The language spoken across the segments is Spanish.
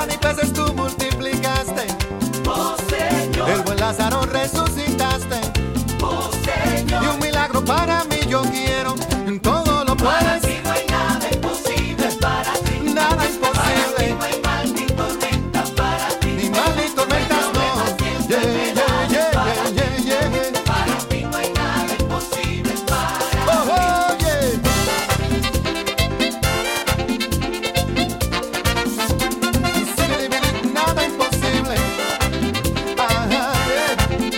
pan y peces tú multiplicaste. Oh Señor, El buen Lázaro resucitaste. oh Señor. Y un milagro para mí yo quiero. En todo lo Para puedes, ti no hay nada imposible, para ti. nada Para ti imposible. no hay mal ni tormenta, para ti. Ni mal ni tormentas no. Yeah, yeah, yeah, yeah, yeah, yeah. Para ti no hay nada imposible, para Oh, oh, yeah. Sí, nada imposible. Ajá, yeah.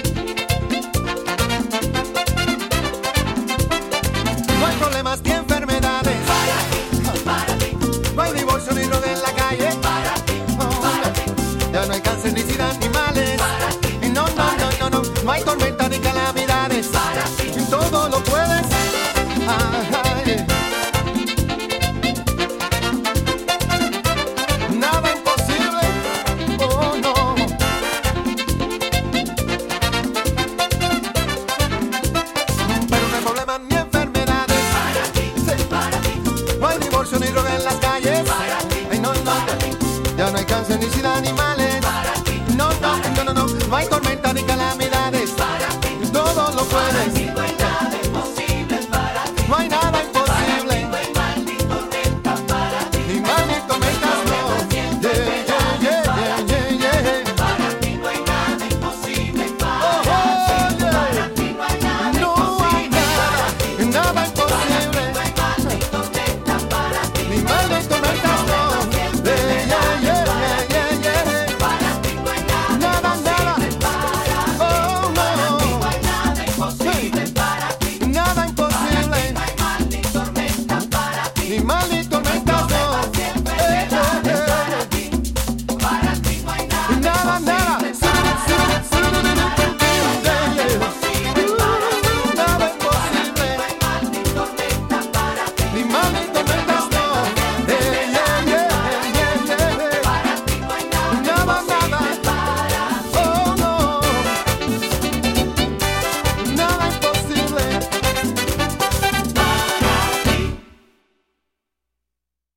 No hay problemas ni enfermedades. para ti, No hay divorcio ni droga en la calle. para ti, Oh, ya no hay cáncer ni sida ni males. Y no, no, no, no, no. No hay tormenta ni calamidades. Y todo lo puedes. Ajá, yeah. Nada imposible. Oh, no. Pero no hay problemas ni enfermedades. Sí. No hay divorcio ni droga en las calles. Ay, no, no, ya no hay cáncer ni sida ni mal.